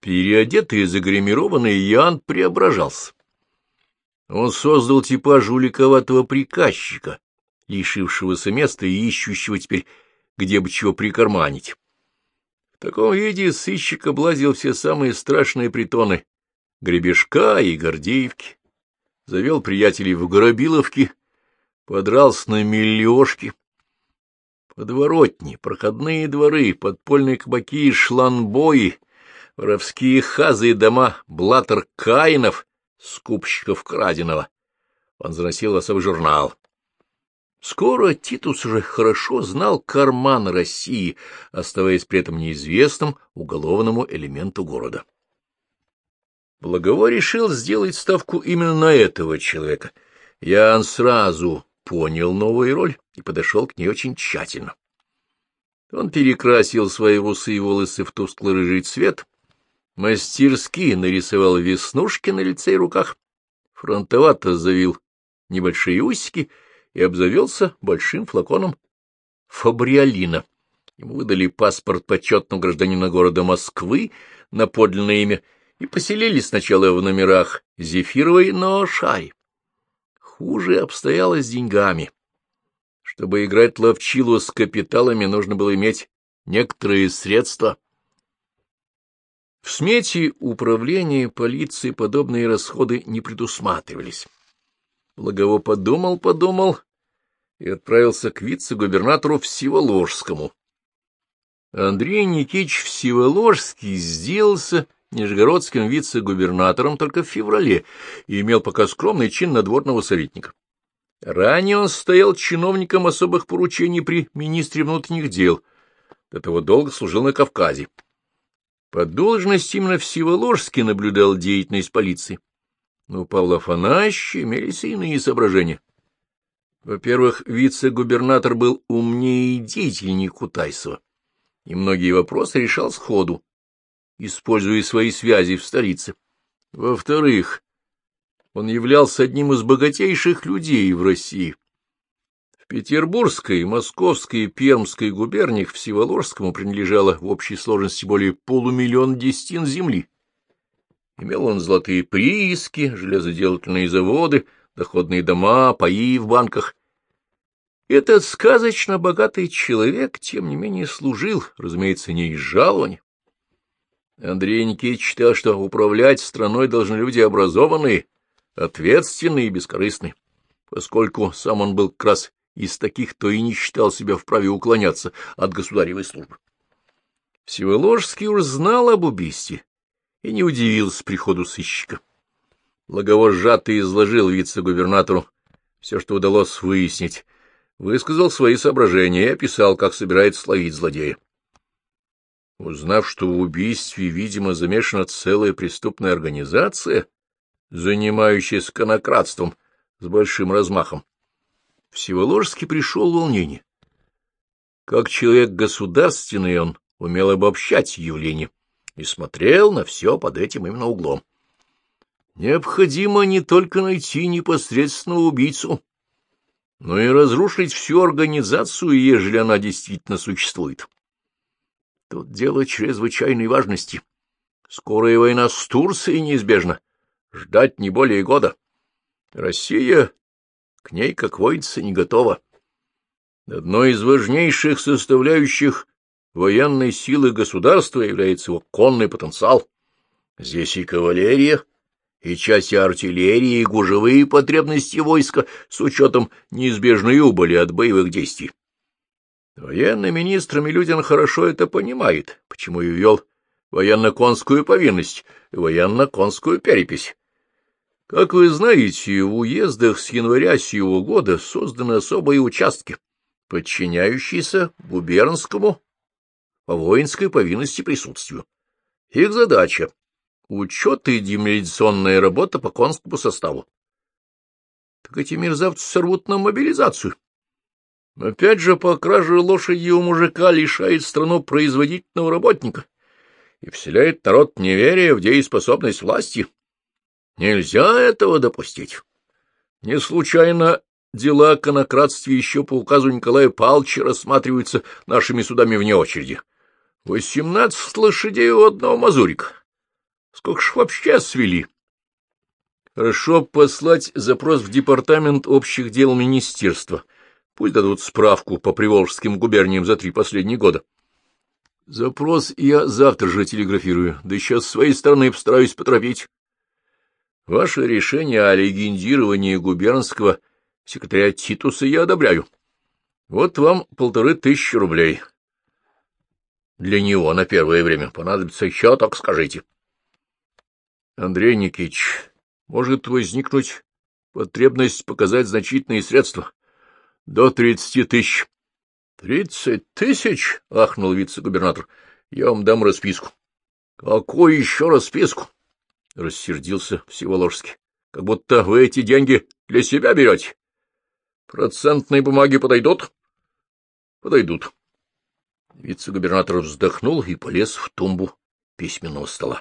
Переодетый и загримированный, Ян преображался. Он создал типа жуликоватого приказчика, лишившегося места и ищущего теперь, где бы чего прикарманить. В таком виде сыщик облазил все самые страшные притоны Гребешка и Гордеевки, завел приятелей в Горобиловке, подрался на Меллиошке. Подворотни, проходные дворы, подпольные кабаки и шланбои, воровские хазы и дома блаттер-каинов, скупщиков краденого. Он заносил в особый журнал. Скоро Титус уже хорошо знал карман России, оставаясь при этом неизвестным уголовному элементу города. Благово решил сделать ставку именно на этого человека. Ян сразу понял новую роль и подошел к ней очень тщательно. Он перекрасил свои усы и волосы в тускло-рыжий цвет, мастерски нарисовал веснушки на лице и руках, фронтовато завил небольшие усики и обзавелся большим флаконом фабриолина. Ему выдали паспорт почетного гражданина города Москвы на подлинное имя и поселили сначала в номерах Зефировой на Шаре. Хуже обстояло с деньгами. Чтобы играть ловчилу с капиталами, нужно было иметь некоторые средства. В смете управления полиции подобные расходы не предусматривались. Благово подумал и отправился к вице-губернатору Всеволожскому. Андрей Никитич Всеволожский сделался нижегородским вице-губернатором только в феврале и имел пока скромный чин надворного советника. Ранее он стоял чиновником особых поручений при министре внутренних дел, до того долго служил на Кавказе. По должности именно Всеволожский наблюдал деятельность полиции. Но у Павла Афанасьевича имелись и иные соображения. Во-первых, вице-губернатор был умнее и деятельнее Кутайсова, и многие вопросы решал сходу, используя свои связи в столице. Во-вторых, он являлся одним из богатейших людей в России. В Петербургской, Московской и Пермской губерниях Всеволожскому принадлежало в общей сложности более 500 000 десятин земли. Имел он золотые прииски, железоделательные заводы, доходные дома, паи в банках. Этот сказочно богатый человек, тем не менее, служил, разумеется, не из жалования. Андрей Никитич считал, что управлять страной должны люди образованные, ответственные и бескорыстные. Поскольку сам он был как раз из таких, то и не считал себя вправе уклоняться от государевой службы. Всеволожский уж знал об убийстве и не удивился приходу сыщика. Благово сжато изложил вице-губернатору все, что удалось выяснить, высказал свои соображения и описал, как собирается словить злодея. Узнав, что в убийстве, видимо, замешана целая преступная организация, занимающаяся конокрадством с большим размахом, Всеволожский пришел в волнение. Как человек государственный он умел обобщать явления и смотрел на все под этим именно углом. Необходимо не только найти непосредственного убийцу, но и разрушить всю организацию, ежели она действительно существует. Тут дело чрезвычайной важности. Скорая война с Турцией неизбежна. Ждать не более года. Россия к ней, как водится, не готова. Одной из важнейших составляющих военной силы государства является его конный потенциал. Здесь и кавалерия, и части артиллерии, и гужевые потребности войска с учетом неизбежной убыли от боевых действий. Военный министр Милютин хорошо это понимает, почему и ввел военно-конскую повинность и военно-конскую перепись. Как вы знаете, в уездах с января сего года созданы особые участки, подчиняющиеся губернскому по воинской повинности присутствию. Их задача — учет и демилитационная работа по конскому составу. Так эти мерзавцы сорвут нам мобилизацию. Опять же, по краже лошади у мужика лишает страну производительного работника и вселяет народ в неверие в дееспособность власти. Нельзя этого допустить. Не случайно дела о конокрадстве еще по указу Николая Павловича рассматриваются нашими судами вне очереди. 18 лошадей у одного мазурика. Сколько ж вообще свели? Хорошо послать запрос в департамент общих дел министерства. Пусть дадут справку по Приволжским губерниям за 3 последних года. Запрос я завтра же телеграфирую, да еще с своей стороны постараюсь поторопить. Ваше решение о легендировании губернского секретаря Титуса я одобряю. Вот вам 1500 рублей. Для него на первое время понадобится еще, так скажите. Андрей Никитич, может возникнуть потребность показать значительные средства. До 30 000. 30 000? — ахнул вице-губернатор. — Я вам дам расписку. — Какую еще расписку? — рассердился Всеволожский. — Как будто вы эти деньги для себя берете. Процентные бумаги подойдут? — Подойдут. Вице-губернатор вздохнул и полез в тумбу письменного стола.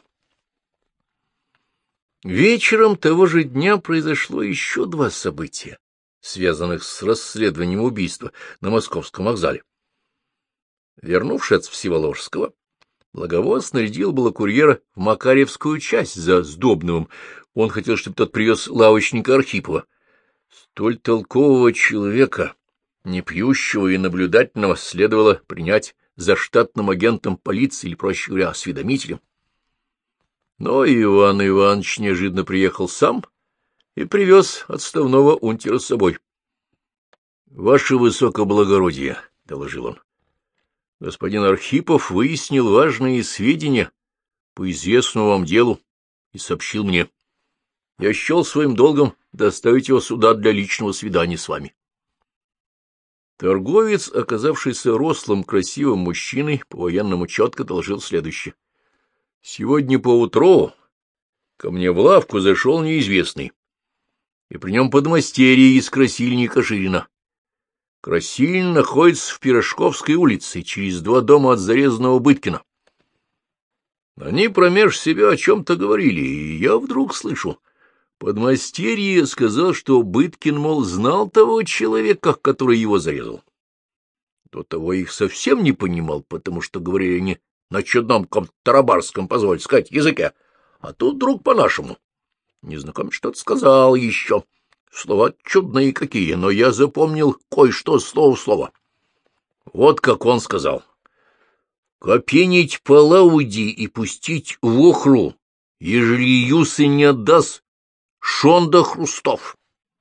Вечером того же дня произошло еще 2 события, связанных с расследованием убийства на Московском вокзале. Вернувшись от Всеволожского, Благовоз снарядил было курьера в Макарьевскую часть за Сдобновым. Он хотел, чтобы тот привез лавочника Архипова. Столь толкового человека, не пьющего и наблюдательного, следовало принять за штатным агентом полиции или, проще говоря, осведомителем. Но Иван Иванович неожиданно приехал сам и привез отставного унтера с собой. — Ваше высокоблагородие, — доложил он, — господин Архипов выяснил важные сведения по известному вам делу и сообщил мне. Я счел своим долгом доставить его сюда для личного свидания с вами. Торговец, оказавшийся рослым, красивым мужчиной, по-военному четко доложил следующее. Сегодня поутру ко мне в лавку зашел неизвестный, и при нем подмастерье из красильни Каширина. Красильня находится в Пирожковской улице, через 2 дома от зарезанного Быткина. Они промеж себя о чем-то говорили, и я вдруг слышу. Подмастерье сказал, что Быткин, мол, знал того человека, который его зарезал. До того их совсем не понимал, потому что говорили они на чудном каком-то тарабарском, позвольте сказать, языке, а тут вдруг по-нашему. Незнакомец что-то сказал еще. Слова чудные какие, но я запомнил кое-что слово в слово. Вот как он сказал. «Копенить по лауди и пустить в охру, ежели юсы не отдаст Шонда Хрустов».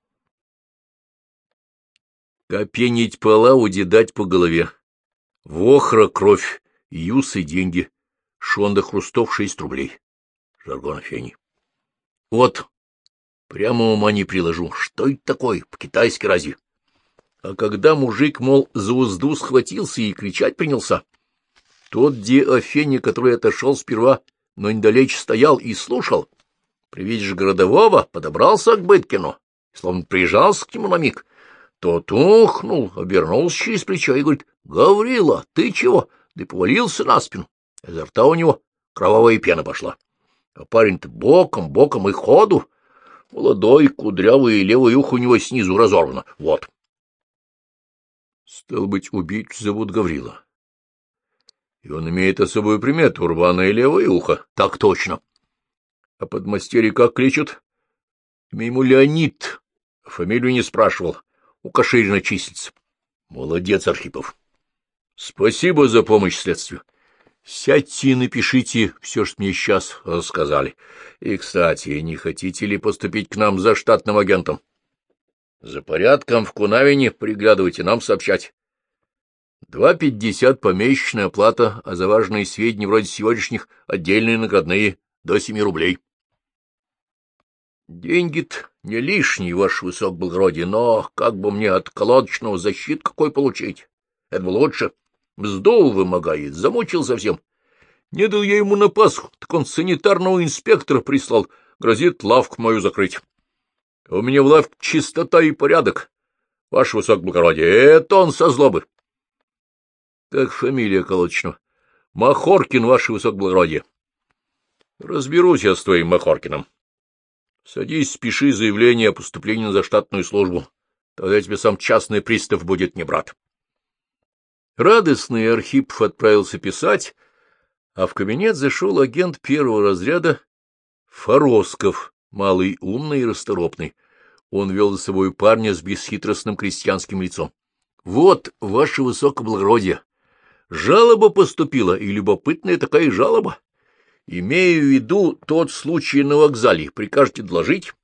Копенить по лауди, дать по голове. В охра кровь, юсы деньги, Шонда Хрустов 6 рублей. Жаргон Афени. Вот, прямо ума не приложу. Что это такое? По-китайски разве? А когда мужик, мол, за узду схватился и кричать принялся, тот Афени, который отошел сперва, но недалече стоял и слушал, при виде же городового подобрался к Быткину, словно прижался к нему на миг. Тот ухнул, обернулся через плечо и говорит: «Гаврила, ты чего?» Да и повалился на спину. Изо рта у него кровавая пена пошла. А парень-то боком и ходу. Молодой, кудрявый, и левое ухо у него снизу разорвано. Вот. Стало быть, убийцу зовут Гаврила. И он имеет особую примету — рваное левое ухо. Так точно. А подмастерье как кличут? Имя ему Леонид. Фамилию не спрашивал. У Каширина числится. Молодец, Архипов. Спасибо за помощь следствию. Сядьте и напишите все, что мне сейчас рассказали. И, кстати, не хотите ли поступить к нам за штатным агентом? За порядком в Кунавине приглядывайте, нам сообщать. 2,50 помесячная оплата, а за важные сведения вроде сегодняшних отдельные наградные до 7 рублей. Деньги-то не лишние, ваше высокоблагородие, но как бы мне от колодочного защит какой получить? Это бы лучше. Мзду вымогает, замучил совсем. Не дал я ему на Пасху, так он санитарного инспектора прислал, грозит лавку мою закрыть. У меня в лавке чистота и порядок, ваше высокоблагородие, это он со злобы. Как фамилия колодочного? Махоркин, ваше высокоблагородие. Разберусь я с твоим Махоркиным. Садись, спеши заявление о поступлении на заштатную службу, тогда тебе сам частный пристав будет не брат. Радостный Архипов отправился писать, а в кабинет зашел агент 1-го разряда Форосков, малый, умный и расторопный. Он вел за собой парня с бесхитростным крестьянским лицом. — Вот, ваше высокоблагородие, жалоба поступила, и любопытная такая жалоба. Имею в виду тот случай на вокзале. Прикажете доложить?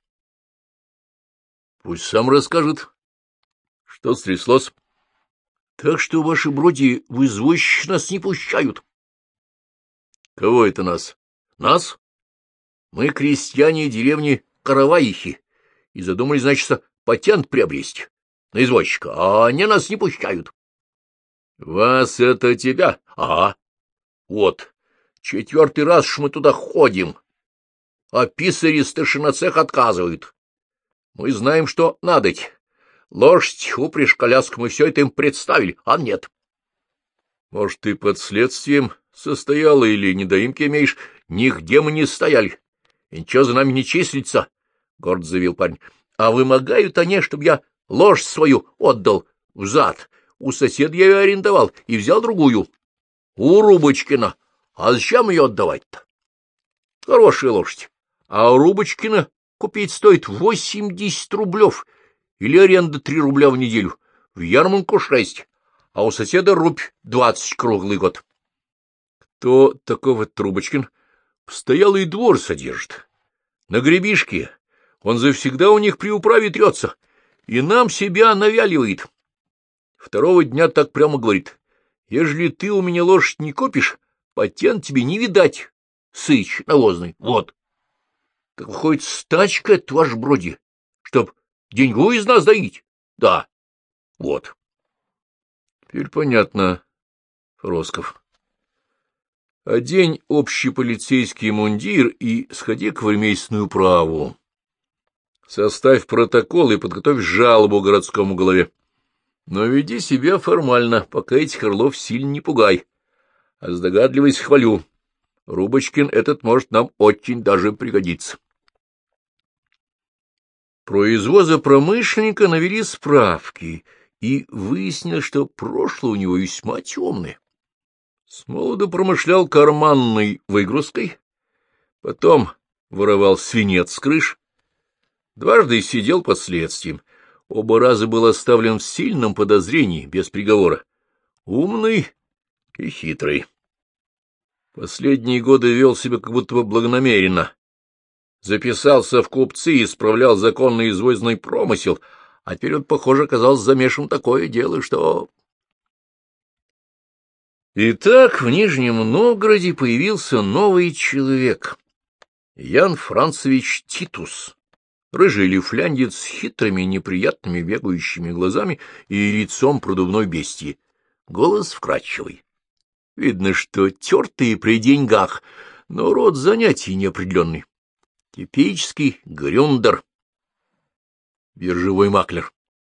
— Пусть сам расскажет. — Что стряслось? — Так что, ваши броди, в извозчик нас не пущают. — Кого это нас? — Нас? Мы крестьяне деревни Караваихи, и задумали, значит, патент приобрести на извозчика, а они нас не пущают. — Вас это тебя? — Ага. — Вот, 4-й раз ж мы туда ходим, а писари старшиноцех отказывают. Мы знаем, что надоть. Лошадь, упряжь, коляску, мы все это им представили, а нет. — Может, ты под следствием состояла или недоимки имеешь? Нигде мы не стояли. И ничего за нами не числится, — гордо заявил парень. — А вымогают они, чтобы я лошадь свою отдал взад. У соседа я ее арендовал и взял другую. У Рубочкина. А зачем ее отдавать-то? Хорошая лошадь. А у Рубочкина купить стоит 80 рублев или аренда 3 рубля в неделю. В ярмарку 6, а у соседа рубь 20 круглый год. Кто таков этот Рубочкин? Постоялый двор содержит. На гребишке. Он завсегда у них при управе трется. И нам себя навяливает. 2-го дня так прямо говорит. Ежели ты у меня лошадь не купишь, патент тебе не видать. Сыч навозный. Вот. Так выходит, стачка это ваш броди, чтоб деньгу из нас доить. Да. Вот. Теперь понятно, Форосков. Одень общий полицейский мундир и сходи-ка в армейскую управу. Составь протокол и подготовь жалобу городскому главе. Но веди себя формально, пока этих орлов сильно не пугай. А с догадливостью хвалю. Рубочкин этот может нам очень даже пригодиться. Про извоза промышленника навели справки, и выяснилось, что прошлое у него весьма темное. Смолодо промышлял карманной выгрузкой, потом воровал свинец с крыш, дважды сидел под следствием, оба раза был оставлен в сильном подозрении, без приговора. Умный и хитрый. Последние годы вел себя как будто бы благонамеренно. Записался в купцы и исправлял законный извозный промысел, а теперь он, похоже, оказался замешан в такое дело, что... Итак, в Нижнем Новгороде появился новый человек. Ян Францевич Титус, рыжий лифляндец с хитрыми, неприятными бегающими глазами и лицом продувной бестии. Голос вкрадчивый. Видно, что тертый при деньгах, но род занятий неопределенный. Типический грюндер, биржевой маклер.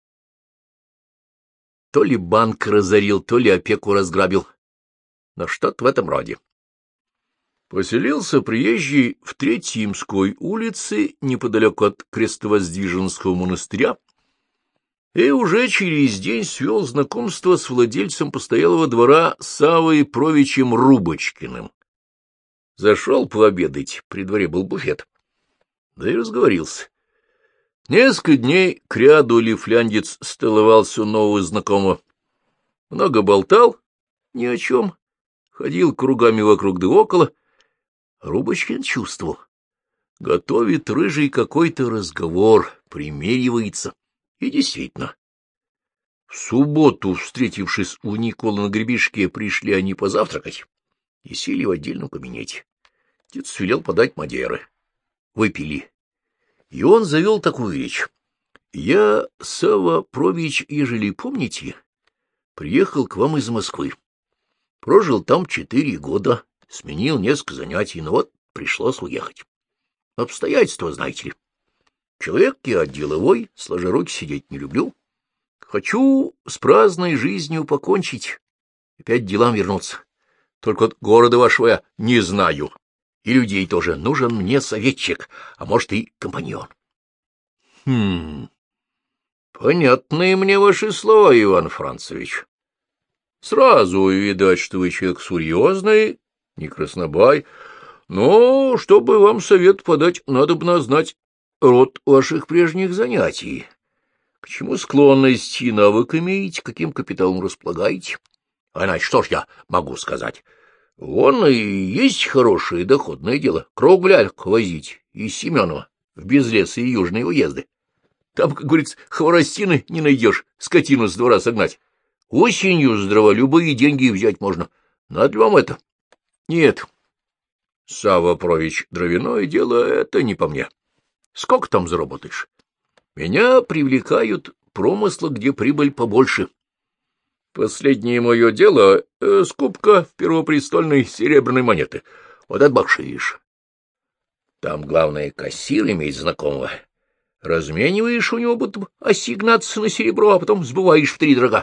То ли банк разорил, то ли опеку разграбил. Но что-то в этом роде. Поселился приезжий в Третьей Имской улице, неподалеку от Крестовоздвиженского монастыря, и уже через день свел знакомство с владельцем постоялого двора Савой Провичем Рубочкиным. Зашел пообедать, при дворе был буфет. Да и разговорился. Несколько дней кряду лифляндец столовался у нового знакомого. Много болтал, ни о чем. Ходил кругами вокруг да около. Рубочкин чувствовал. Готовит рыжий какой-то разговор, примеривается. И действительно. В субботу, встретившись у Николы на гребешке, пришли они позавтракать и сели в отдельном кабинете. Отец велел подать мадеры. Выпили. И он завел такую речь. Я, Сава Прович, ежели помните, приехал к вам из Москвы. Прожил там 4 года, сменил несколько занятий, но вот пришлось уехать. Обстоятельства, знаете ли. Человек я деловой, сложа руки сидеть не люблю. Хочу с праздной жизнью покончить, опять делам вернуться. Только вот города вашего я не знаю, и людей тоже. Нужен мне советчик, а может и компаньон. Понятные мне ваши слова, Иван Францевич. Сразу видать, что вы человек серьезный, не краснобай. Но, чтобы вам совет подать, надобно знать род ваших прежних занятий. К чему склонность и навык имеете, каким капиталом располагаете? А иначе что ж я могу сказать? Вон и есть хорошее доходное дело — кругляк возить из Семенова в Безлесые и Южные уезды. Там, как говорится, хворостины не найдешь, скотину с двора согнать. Осенью здраво любые деньги взять можно. Надо ли вам это? Нет. Савва Прович, дровяное дело — это не по мне. Сколько там заработаешь? Меня привлекают промыслы, где прибыль побольше. Последнее мое дело — скупка первопрестольной серебряной монеты. Вот это бакшиш. Там, главное, кассир иметь знакомого. Размениваешь у него будто ассигнацию на серебро, а потом сбываешь втридорога.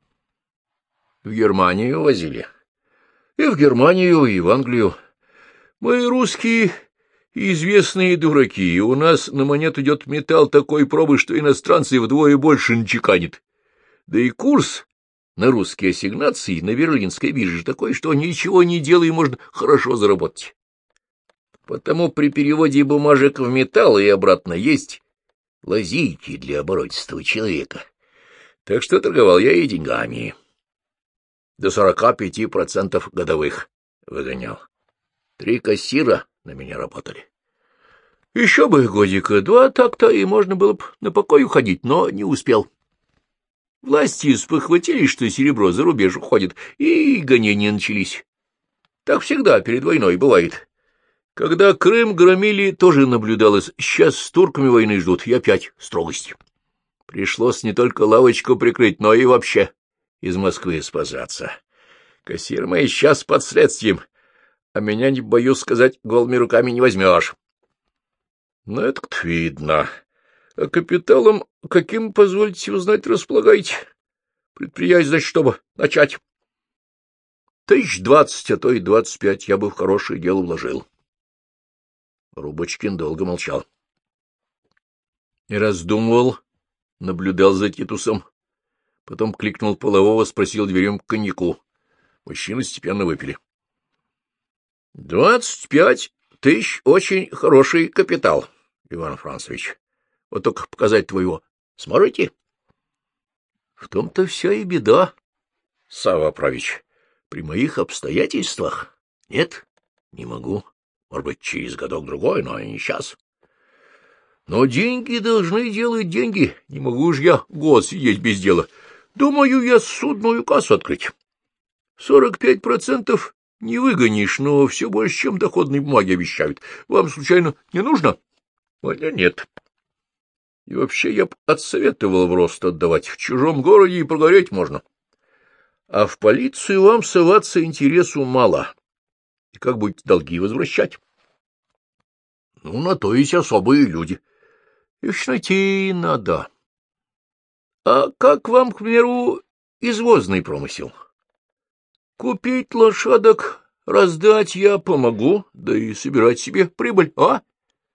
В Германию возили. И в Германию, и в Англию. Мы, русские, известные дураки, и у нас на монету идет металл такой пробы, что иностранцы вдвое больше начеканит. Да и курс на русские ассигнации на берлинской бирже такой, что ничего не делая, можно хорошо заработать. Потому при переводе бумажек в металл и обратно есть лазейки для оборотистого человека. Так что торговал я и деньгами. До 45% годовых выгонял. 3 кассира на меня работали. Еще бы годика 2 так-то, и можно было бы на покой уходить, но не успел. Власти спохватились, что серебро за рубеж уходит, и гонения начались. Так всегда перед войной бывает. Когда Крым громили, тоже наблюдалось. Сейчас с турками войны ждут, и опять строгость. Пришлось не только лавочку прикрыть, но и вообще из Москвы спасаться. Кассир мои сейчас под следствием, а меня, не боюсь сказать, голыми руками не возьмешь. Ну, это-то видно. А капиталом каким, позвольте узнать, располагаете? Предприятие, значит, чтобы начать. 20, а то и 25 я бы в хорошее дело вложил. Рубочкин долго молчал. И раздумывал, наблюдал за Титусом. Потом кликнул полового, спросил дверем к коньяку. Мужчины степенно выпили. 25 тысяч — очень хороший капитал, Иван Францевич. Вот только показать твоего сможете? В том-то вся и беда, Савва Правич. При моих обстоятельствах нет, не могу. Может быть, через годок-другой, но не сейчас. Но деньги должны делать деньги. Не могу же я год сидеть без дела. Думаю, я судную кассу открыть. 45% не выгонишь, но все больше, чем доходные бумаги обещают. Вам, случайно, не нужно? Нет. И вообще я б отсоветовал в рост отдавать. В чужом городе и прогореть можно. А в полицию вам соваться интересу мало. И как будете долги возвращать? Ну, на то есть особые люди. Их ж найти надо. А как вам, к примеру, извозный промысел? Купить лошадок, раздать я помогу, да и собирать себе прибыль, а?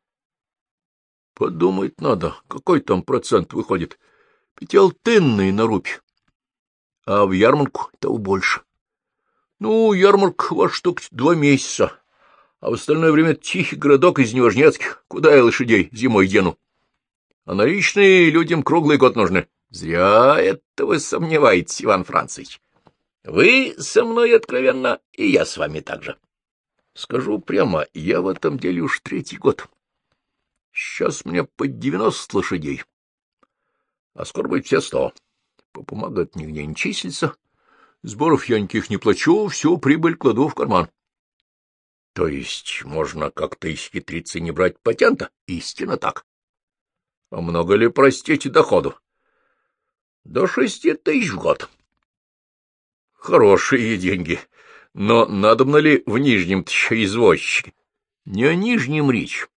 Подумать надо, какой там процент выходит. Пятиалтынный на рубь. А в ярмарку того больше. Ну, ярмарка во штук 2 месяца, а в остальное время тихий городок из Неважнецких. Куда я лошадей зимой дену? А наличные людям круглый год нужны. Зря это вы сомневаетесь, Иван Францевич. Вы со мной откровенно, и я с вами также. Скажу прямо, я в этом деле уж 3-й год. Сейчас мне под 90 лошадей, а скоро будет все 100. По бумагам нигде не числится. Сборов я никаких не плачу, всю прибыль кладу в карман. То есть можно как-то исхитриться и не брать патента? Истинно так. А много ли, простите, доходу? До 6 тысяч в год. Хорошие деньги. Но надобно ли в Нижнем-то еще извозчике? Не о Нижнем речь.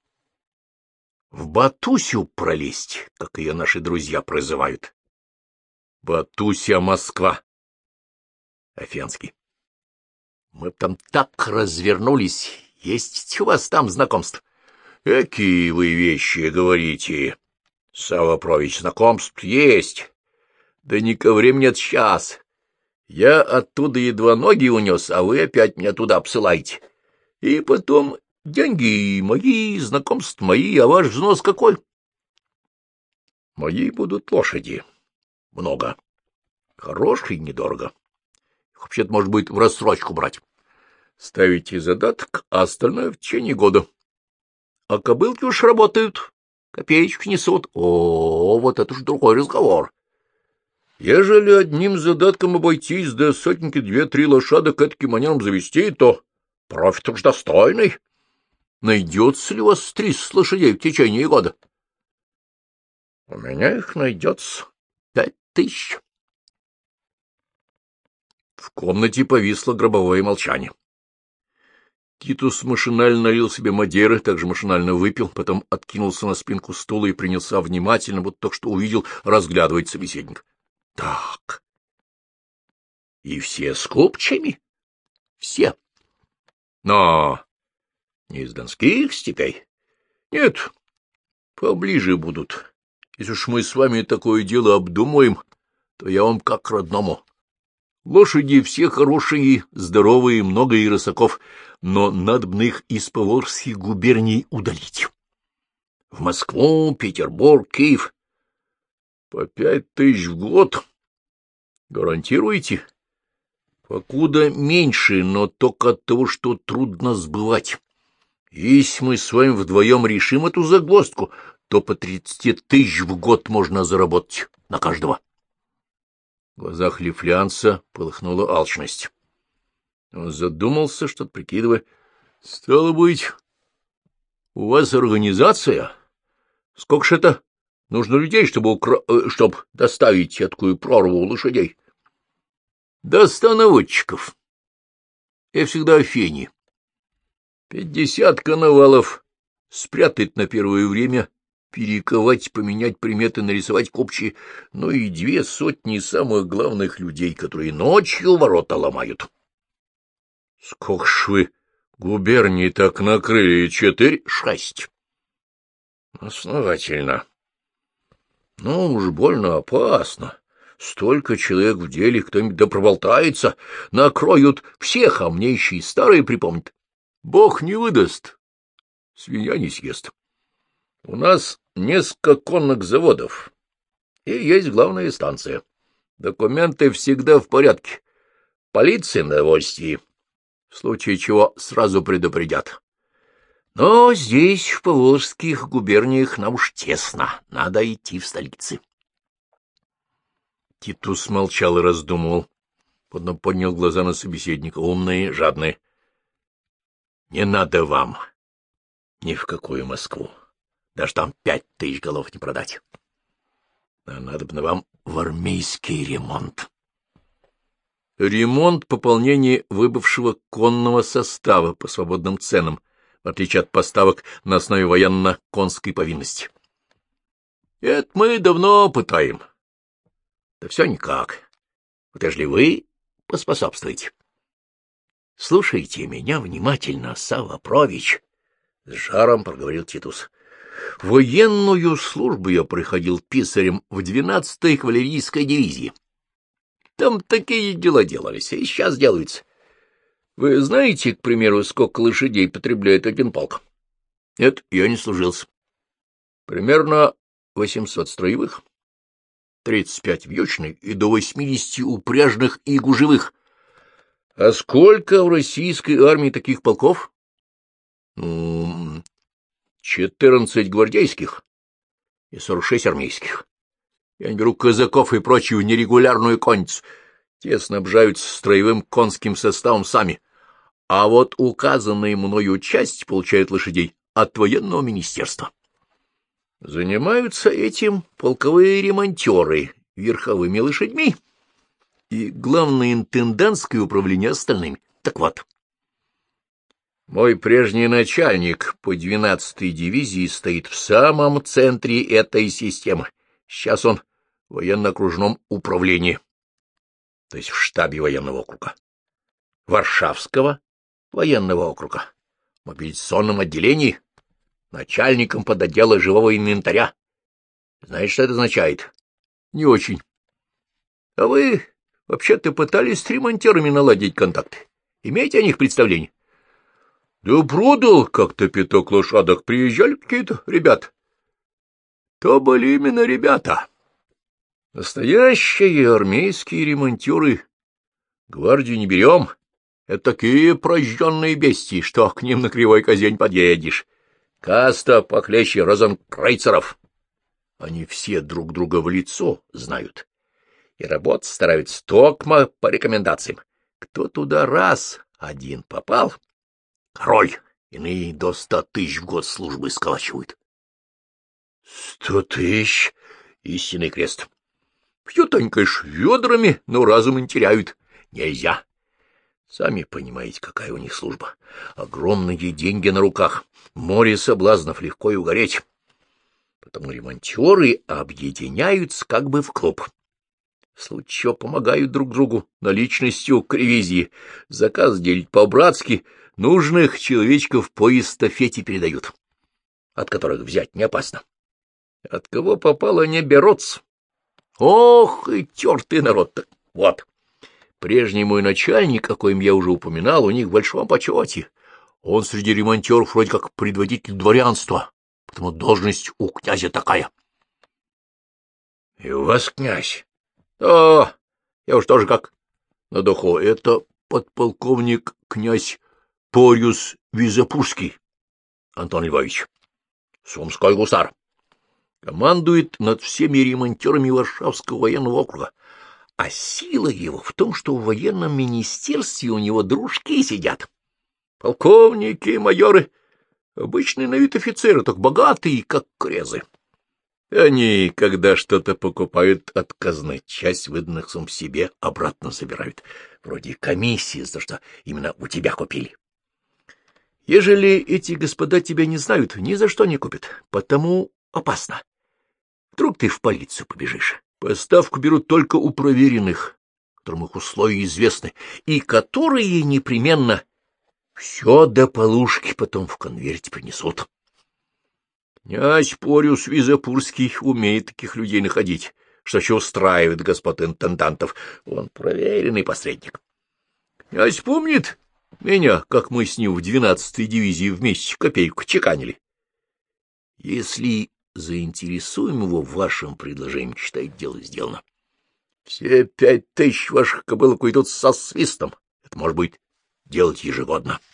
В Батусю пролезть, как ее наши друзья прозывают. Батуся, Москва. Офенский. Мы б там так развернулись. Есть у вас там знакомств? Какие вы вещи говорите, Савва Прович, знакомств есть. Да не ко времени сейчас. Я оттуда едва ноги унес, а вы опять меня туда посылаете. И потом деньги мои, знакомства мои, а ваш взнос какой? Мои будут лошади. Много. Хорошие, недорого. Их вообще-то, может быть, в рассрочку брать. Ставите задаток, а остальное в течение года. А кобылки уж работают, копеечку несут. О, вот это уж другой разговор. Ежели одним задатком обойтись, да сотеньки 2-3 лошадок этаким манером завести, то профит уж достойный. Найдется ли у вас 300 лошадей в течение года? У меня их найдется 5000. В комнате повисло гробовое молчание. Титус машинально налил себе мадеры, также машинально выпил, потом откинулся на спинку стула и принялся внимательно, вот только что увидел, разглядывать собеседника. — Так. И все с купчими? — Все. — Но не из донских степей? — Нет, поближе будут. Если уж мы с вами такое дело обдумаем, то я вам как родному. Лошади все хорошие, здоровые, много и рысаков, но надобно их из Поволжских губерний удалить. В Москву, Петербург, Киев. По 5000 в год. Гарантируете? Покуда меньше, но только от того, что трудно сбывать. Если мы с вами вдвоем решим эту загвоздку, то по 30 000 в год можно заработать на каждого. В глазах лифлянца полыхнула алчность. Он задумался, что-то прикидывая. — Стало быть, у вас организация? Сколько ж это нужно людей, чтобы доставить такую прорву лошадей? — До 100 наводчиков. Я всегда о фене. 50 коновалов спрятать на первое время, перековать, поменять приметы, нарисовать копчи, ну и 200 самых главных людей, которые ночью ворота ломают. — Сколько ж вы губернии так накрыли? 4-6. — Основательно. Ну уж больно опасно. Столько человек в деле, кто-нибудь да проболтается, накроют всех, а мне еще и старые припомнят. Бог не выдаст, свинья не съест. У нас несколько конных заводов, и есть главная станция. Документы всегда в порядке. Полиция на довольствии. В случае чего сразу предупредят. Но здесь, в Поволжских губерниях, нам уж тесно. Надо идти в столицы. Титус молчал и раздумывал. Потом поднял глаза на собеседника, умные, жадные. — Не надо вам ни в какую Москву. Даже там 5000 голов не продать. А надо бы вам в армейский ремонт. Ремонт — пополнение выбывшего конного состава по свободным ценам, в отличие от поставок на основе военно-конской повинности. Это мы давно пытаем. Да все никак. Вот ежели вы поспособствуете. Слушайте меня внимательно, Савва Прович, — с жаром проговорил Титус. Военную службу я проходил писарем в 12-й кавалерийской дивизии. Там такие дела делались, и сейчас делаются. Вы знаете, к примеру, сколько лошадей потребляет один полк? Нет, я не служился. Примерно 800 строевых, 35 вьючных и до 80 упряжных и гужевых. А сколько в российской армии таких полков? 14 гвардейских и 46 армейских. Я не беру казаков и прочую нерегулярную конницу. Те снабжаются строевым конским составом сами. А вот указанные мною части получают лошадей от военного министерства. Занимаются этим полковые ремонтеры верховыми лошадьми и главное интендантское управление остальными. Так вот, мой прежний начальник по 12-й дивизии стоит в самом центре этой системы. Сейчас он в военно-окружном управлении, то есть в штабе военного округа, Варшавского военного округа, в мобилизационном отделении, начальником подотдела живого инвентаря. Знаете, что это означает? Не очень. А вы вообще-то пытались с ремонтерами наладить контакты? Имеете о них представление? Да продал как-то пяток лошадок, приезжали какие-то ребята. То были именно ребята. Настоящие армейские ремонтеры. Гвардию не берем. Это такие прожженные бестии, что к ним на кривой козе не подъедешь. Каста похлеще розенкрейцеров. Они все друг друга в лицо знают. И работать стараются токмо по рекомендациям. Кто туда раз один попал, король, иные до 100 000 в год службы сколачивают. 100 000 — истинный крест. Пьют они, конечно, ведрами, но разум не теряют. Нельзя. Сами понимаете, какая у них служба. Огромные деньги на руках, море соблазнов, легко и угореть. Потому ремонтеры объединяются как бы в клуб. В случае чего помогают друг другу наличностью к ревизии. Заказ делить по-братски, нужных человечков по эстафете передают, от которых взять не опасно. От кого попало, не берутся. Ох, и тертый народ-то! Вот. Прежний мой начальник, о коем я уже упоминал, у них в большом почете. Он среди ремонтеров вроде как предводитель дворянства, потому должность у князя такая. — И у вас князь? — Да, я уж тоже как на духу. Это подполковник князь Порюс Визапурский, Антон Львович, сумской гусар. Командует над всеми ремонтерами Варшавского военного округа. А сила его в том, что в военном министерстве у него дружки сидят. Полковники, майоры, обычные на вид офицеры, так богатые, как крезы. Они, когда что-то покупают от казны, часть выданных сумм себе обратно забирают, вроде комиссии за что именно у тебя купили. Ежели эти господа тебя не знают, ни за что не купят, потому опасно. Вдруг ты в полицию побежишь. Поставку берут только у проверенных, которым их условия известны, и которые непременно все до полушки потом в конверте принесут. Князь Порюс Визапурский умеет таких людей находить, что еще устраивает господ интендантов. Он проверенный посредник. Князь помнит меня, как мы с ним в 12-й дивизии вместе копейку чеканили. Если заинтересуем его в вашем предложении, считайте, дело сделано. Все 5000 ваших кобылок уйдут со свистом. Это может быть делать ежегодно.